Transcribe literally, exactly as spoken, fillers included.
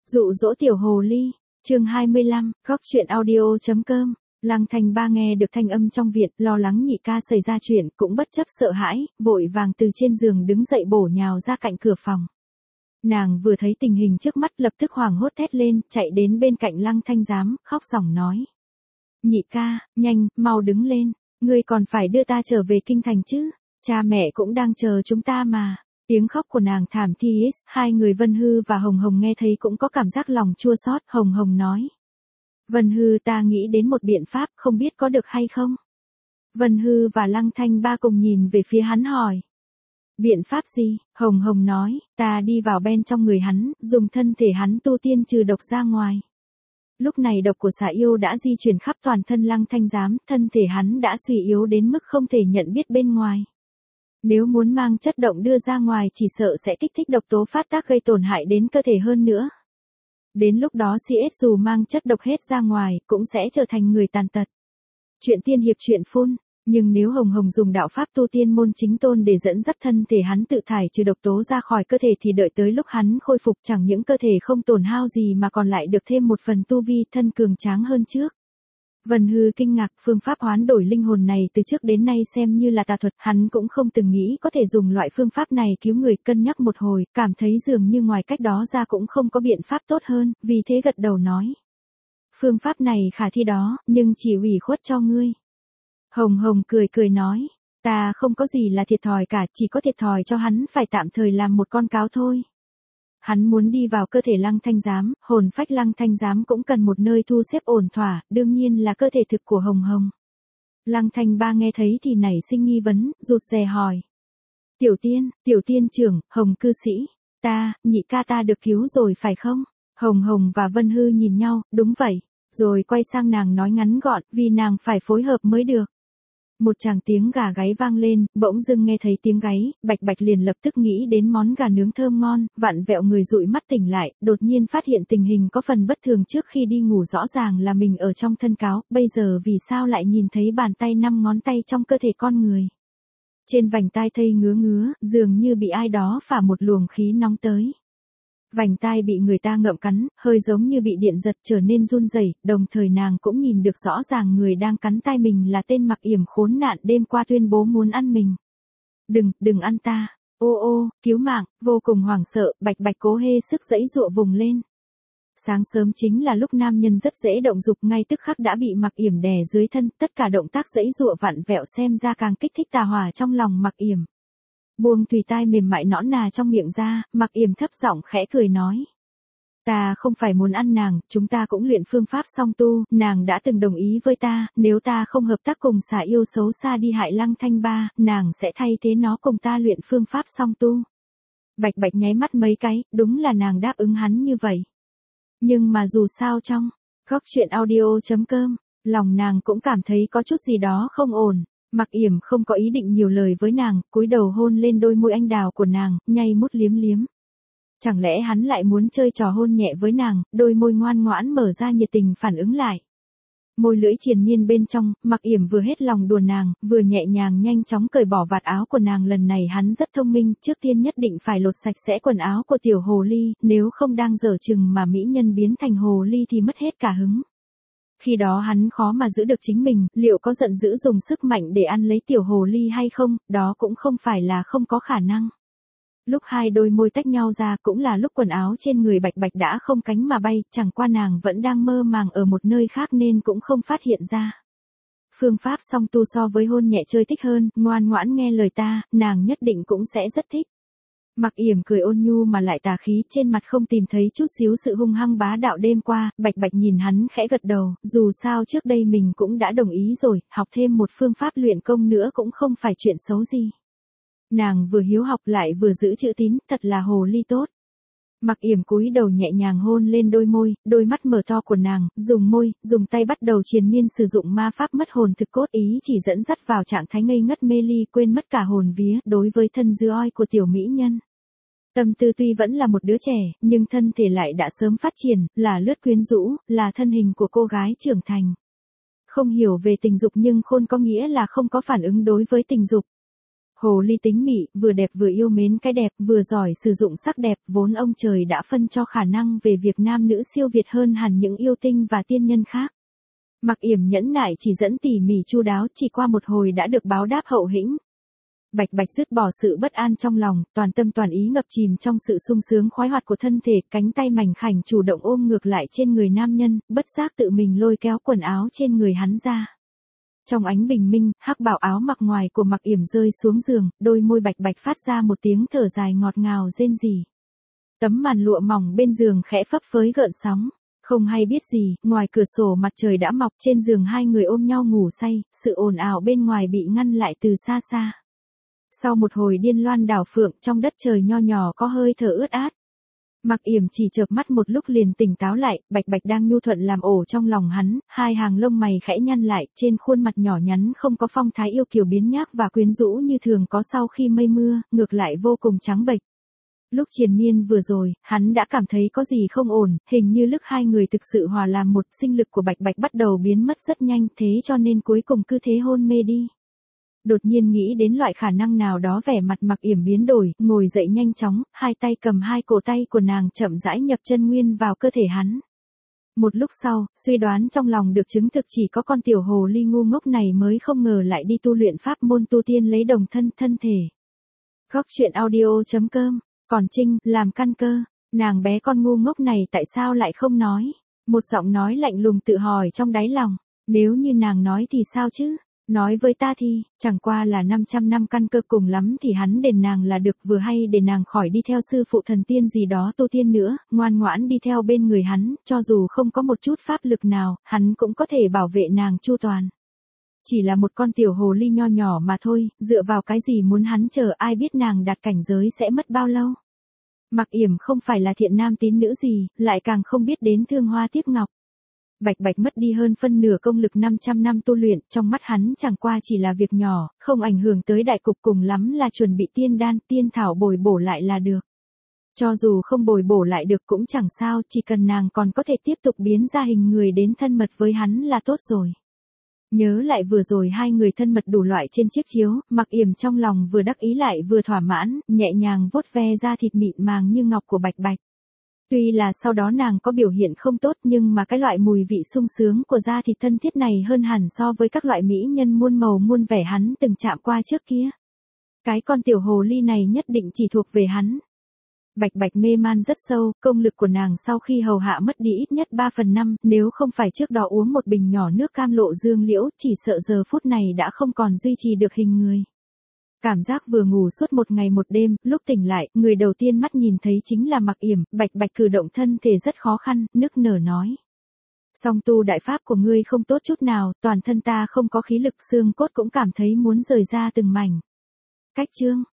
Dụ dỗ tiểu hồ ly, chương hai mươi lăm, góc chuyện audio chấm com. Lăng Thanh Ba nghe được thanh âm trong viện, lo lắng nhị ca xảy ra chuyện, cũng bất chấp sợ hãi, vội vàng từ trên giường đứng dậy bổ nhào ra cạnh cửa phòng. Nàng vừa thấy tình hình trước mắt lập tức hoảng hốt thét lên, chạy đến bên cạnh Lăng Thanh Giám, khóc ròng nói. Nhị ca, nhanh, mau đứng lên, ngươi còn phải đưa ta trở về kinh thành chứ, cha mẹ cũng đang chờ chúng ta mà. Tiếng khóc của nàng thảm thiết, hai người Vân Hư và Hồng Hồng nghe thấy cũng có cảm giác lòng chua xót. Hồng Hồng nói. Vân Hư, ta nghĩ đến một biện pháp, không biết có được hay không? Vân Hư và Lăng Thanh Ba cùng nhìn về phía hắn hỏi. Biện pháp gì? Hồng Hồng nói, ta đi vào bên trong người hắn, dùng thân thể hắn tu tiên trừ độc ra ngoài. Lúc này độc của xà yêu đã di chuyển khắp toàn thân Lăng Thanh Giám, thân thể hắn đã suy yếu đến mức không thể nhận biết bên ngoài. Nếu muốn mang chất động đưa ra ngoài chỉ sợ sẽ kích thích độc tố phát tác gây tổn hại đến cơ thể hơn nữa. Đến lúc đó xê ét dù mang chất độc hết ra ngoài cũng sẽ trở thành người tàn tật. Chuyện tiên hiệp chuyện phun, nhưng nếu Hồng Hồng dùng đạo pháp tu tiên môn chính tôn để dẫn dắt thân thể hắn tự thải trừ độc tố ra khỏi cơ thể thì đợi tới lúc hắn khôi phục chẳng những cơ thể không tổn hao gì mà còn lại được thêm một phần tu vi thân cường tráng hơn trước. Vân Hư kinh ngạc, phương pháp hoán đổi linh hồn này từ trước đến nay xem như là tà thuật, hắn cũng không từng nghĩ có thể dùng loại phương pháp này cứu người, cân nhắc một hồi, cảm thấy dường như ngoài cách đó ra cũng không có biện pháp tốt hơn, vì thế gật đầu nói. Phương pháp này khả thi đó, nhưng chỉ ủy khuất cho ngươi. Hồng Hồng cười cười nói, ta không có gì là thiệt thòi cả, chỉ có thiệt thòi cho hắn phải tạm thời làm một con cáo thôi. Hắn muốn đi vào cơ thể Lăng Thanh Giám, hồn phách Lăng Thanh Giám cũng cần một nơi thu xếp ổn thỏa, đương nhiên là cơ thể thực của Hồng Hồng. Lăng Thanh Ba nghe thấy thì nảy sinh nghi vấn, rụt rè hỏi. Tiểu tiên, tiểu tiên trưởng, Hồng cư sĩ, ta, nhị ca ta được cứu rồi phải không? Hồng Hồng và Vân Hư nhìn nhau, đúng vậy, rồi quay sang nàng nói ngắn gọn, vì nàng phải phối hợp mới được. Một tràng tiếng gà gáy vang lên, bỗng dưng nghe thấy tiếng gáy, Bạch Bạch liền lập tức nghĩ đến món gà nướng thơm ngon, vặn vẹo người dụi mắt tỉnh lại, đột nhiên phát hiện tình hình có phần bất thường. Trước khi đi ngủ rõ ràng là mình ở trong thân cáo, bây giờ vì sao lại nhìn thấy bàn tay năm ngón tay trong cơ thể con người. Trên vành tai thây ngứa ngứa, dường như bị ai đó phả một luồng khí nóng tới. Vành tai bị người ta ngậm cắn, hơi giống như bị điện giật trở nên run rẩy, đồng thời nàng cũng nhìn được rõ ràng người đang cắn tai mình là tên Mặc Yểm khốn nạn đêm qua tuyên bố muốn ăn mình. Đừng, đừng ăn ta, ô ô, cứu mạng, vô cùng hoảng sợ, Bạch Bạch cố hê sức giãy giụa vùng lên. Sáng sớm chính là lúc nam nhân rất dễ động dục, ngay tức khắc đã bị Mặc Yểm đè dưới thân, tất cả động tác giãy giụa vặn vẹo xem ra càng kích thích tà hỏa trong lòng Mặc Yểm. Buông tùy tai mềm mại nõn nà trong miệng ra, Mặc Yểm thấp giọng khẽ cười nói. Ta không phải muốn ăn nàng, chúng ta cũng luyện phương pháp song tu, nàng đã từng đồng ý với ta, nếu ta không hợp tác cùng xà yêu xấu xa đi hại Lăng Thanh Ba, nàng sẽ thay thế nó cùng ta luyện phương pháp song tu. Bạch Bạch nháy mắt mấy cái, đúng là nàng đáp ứng hắn như vậy. Nhưng mà dù sao trong góc chuyện audio chấm com, lòng nàng cũng cảm thấy có chút gì đó không ổn. Mặc Yểm không có ý định nhiều lời với nàng, cúi đầu hôn lên đôi môi anh đào của nàng, nhay mút liếm liếm. Chẳng lẽ hắn lại muốn chơi trò hôn nhẹ với nàng, đôi môi ngoan ngoãn mở ra nhiệt tình phản ứng lại. Môi lưỡi triền miên bên trong, Mặc Yểm vừa hết lòng đùa nàng, vừa nhẹ nhàng nhanh chóng cởi bỏ vạt áo của nàng. Lần này hắn rất thông minh, trước tiên nhất định phải lột sạch sẽ quần áo của tiểu hồ ly, nếu không đang dở chừng mà mỹ nhân biến thành hồ ly thì mất hết cả hứng. Khi đó hắn khó mà giữ được chính mình, liệu có giận dữ dùng sức mạnh để ăn lấy tiểu hồ ly hay không, đó cũng không phải là không có khả năng. Lúc hai đôi môi tách nhau ra cũng là lúc quần áo trên người Bạch Bạch đã không cánh mà bay, chẳng qua nàng vẫn đang mơ màng ở một nơi khác nên cũng không phát hiện ra. Phương pháp song tu so với hôn nhẹ chơi thích hơn, ngoan ngoãn nghe lời ta, nàng nhất định cũng sẽ rất thích. Mặc Yểm cười ôn nhu mà lại tà khí, trên mặt không tìm thấy chút xíu sự hung hăng bá đạo đêm qua. Bạch Bạch nhìn hắn khẽ gật đầu, dù sao trước đây mình cũng đã đồng ý rồi, học thêm một phương pháp luyện công nữa cũng không phải chuyện xấu gì. Nàng vừa hiếu học lại vừa giữ chữ tín, thật là hồ ly tốt. Mặc Yểm cúi đầu nhẹ nhàng hôn lên đôi môi, đôi mắt mở to của nàng, dùng môi, dùng tay bắt đầu triền miên sử dụng ma pháp mất hồn thực cốt ý chỉ dẫn dắt vào trạng thái ngây ngất mê ly, quên mất cả hồn vía đối với thân dư oi của tiểu mỹ nhân. Tâm tư tuy vẫn là một đứa trẻ, nhưng thân thể lại đã sớm phát triển, là lướt quyến rũ, là thân hình của cô gái trưởng thành. Không hiểu về tình dục nhưng khôn có nghĩa là không có phản ứng đối với tình dục. Hồ ly tính mị, vừa đẹp vừa yêu mến cái đẹp, vừa giỏi sử dụng sắc đẹp, vốn ông trời đã phân cho khả năng về việc nam nữ siêu việt hơn hẳn những yêu tinh và tiên nhân khác. Mặc Yểm nhẫn nại chỉ dẫn tỉ mỉ chu đáo, chỉ qua một hồi đã được báo đáp hậu hĩnh. Bạch Bạch dứt bỏ sự bất an trong lòng, toàn tâm toàn ý ngập chìm trong sự sung sướng khoái hoạt của thân thể, cánh tay mảnh khảnh chủ động ôm ngược lại trên người nam nhân, bất giác tự mình lôi kéo quần áo trên người hắn ra. Trong ánh bình minh, hắc bảo áo mặc ngoài của Mặc Yểm rơi xuống giường, đôi môi Bạch Bạch phát ra một tiếng thở dài ngọt ngào rên rỉ. Tấm màn lụa mỏng bên giường khẽ phấp phới gợn sóng. Không hay biết gì, ngoài cửa sổ mặt trời đã mọc, trên giường hai người ôm nhau ngủ say, sự ồn ào bên ngoài bị ngăn lại từ xa xa. Sau một hồi điên loan đảo phượng, trong đất trời nho nhỏ có hơi thở ướt át. Mặc Yểm chỉ chợp mắt một lúc liền tỉnh táo lại, Bạch Bạch đang nhu thuận làm ổ trong lòng hắn, hai hàng lông mày khẽ nhăn lại, trên khuôn mặt nhỏ nhắn không có phong thái yêu kiều biến nhác và quyến rũ như thường có sau khi mây mưa, ngược lại vô cùng trắng bệch. Lúc triền miên vừa rồi, hắn đã cảm thấy có gì không ổn, hình như lúc hai người thực sự hòa làm một, sinh lực của Bạch Bạch bắt đầu biến mất rất nhanh, thế cho nên cuối cùng cứ thế hôn mê đi. Đột nhiên nghĩ đến loại khả năng nào đó, vẻ mặt Mặc Yểm biến đổi, ngồi dậy nhanh chóng, hai tay cầm hai cổ tay của nàng chậm rãi nhập chân nguyên vào cơ thể hắn. Một lúc sau, suy đoán trong lòng được chứng thực, chỉ có con tiểu hồ ly ngu ngốc này mới không ngờ lại đi tu luyện pháp môn tu tiên lấy đồng thân thân thể. Góc truyện audio chấm com. Còn Trinh, làm căn cơ, nàng bé con ngu ngốc này tại sao lại không nói? Một giọng nói lạnh lùng tự hỏi trong đáy lòng, nếu như nàng nói thì sao chứ? Nói với ta thì, chẳng qua là năm trăm năm căn cơ, cùng lắm thì hắn đền nàng là được, vừa hay để nàng khỏi đi theo sư phụ thần tiên gì đó tu tiên nữa, ngoan ngoãn đi theo bên người hắn, cho dù không có một chút pháp lực nào, hắn cũng có thể bảo vệ nàng chu toàn. Chỉ là một con tiểu hồ ly nho nhỏ mà thôi, dựa vào cái gì muốn hắn chờ, ai biết nàng đạt cảnh giới sẽ mất bao lâu. Mặc Yểm không phải là thiện nam tín nữ gì, lại càng không biết đến thương hoa tiếc ngọc. Bạch Bạch mất đi hơn phân nửa công lực năm trăm năm tu luyện, trong mắt hắn chẳng qua chỉ là việc nhỏ, không ảnh hưởng tới đại cục, cùng lắm là chuẩn bị tiên đan, tiên thảo bồi bổ lại là được. Cho dù không bồi bổ lại được cũng chẳng sao, chỉ cần nàng còn có thể tiếp tục biến ra hình người đến thân mật với hắn là tốt rồi. Nhớ lại vừa rồi hai người thân mật đủ loại trên chiếc chiếu, Mặc Yểm trong lòng vừa đắc ý lại vừa thỏa mãn, nhẹ nhàng vuốt ve da thịt mịn màng như ngọc của Bạch Bạch. Tuy là sau đó nàng có biểu hiện không tốt, nhưng mà cái loại mùi vị sung sướng của da thịt thân thiết này hơn hẳn so với các loại mỹ nhân muôn màu muôn vẻ hắn từng chạm qua trước kia. Cái con tiểu hồ ly này nhất định chỉ thuộc về hắn. Bạch Bạch mê man rất sâu, công lực của nàng sau khi hầu hạ mất đi ít nhất ba phần năm, nếu không phải trước đó uống một bình nhỏ nước cam lộ dương liễu, chỉ sợ giờ phút này đã không còn duy trì được hình người. Cảm giác vừa ngủ suốt một ngày một đêm, lúc tỉnh lại, người đầu tiên mắt nhìn thấy chính là Mặc Yểm. Bạch Bạch cử động thân thể rất khó khăn, nức nở nói. Song tu đại pháp của ngươi không tốt chút nào, toàn thân ta không có khí lực, xương cốt cũng cảm thấy muốn rời ra từng mảnh. Cách chương.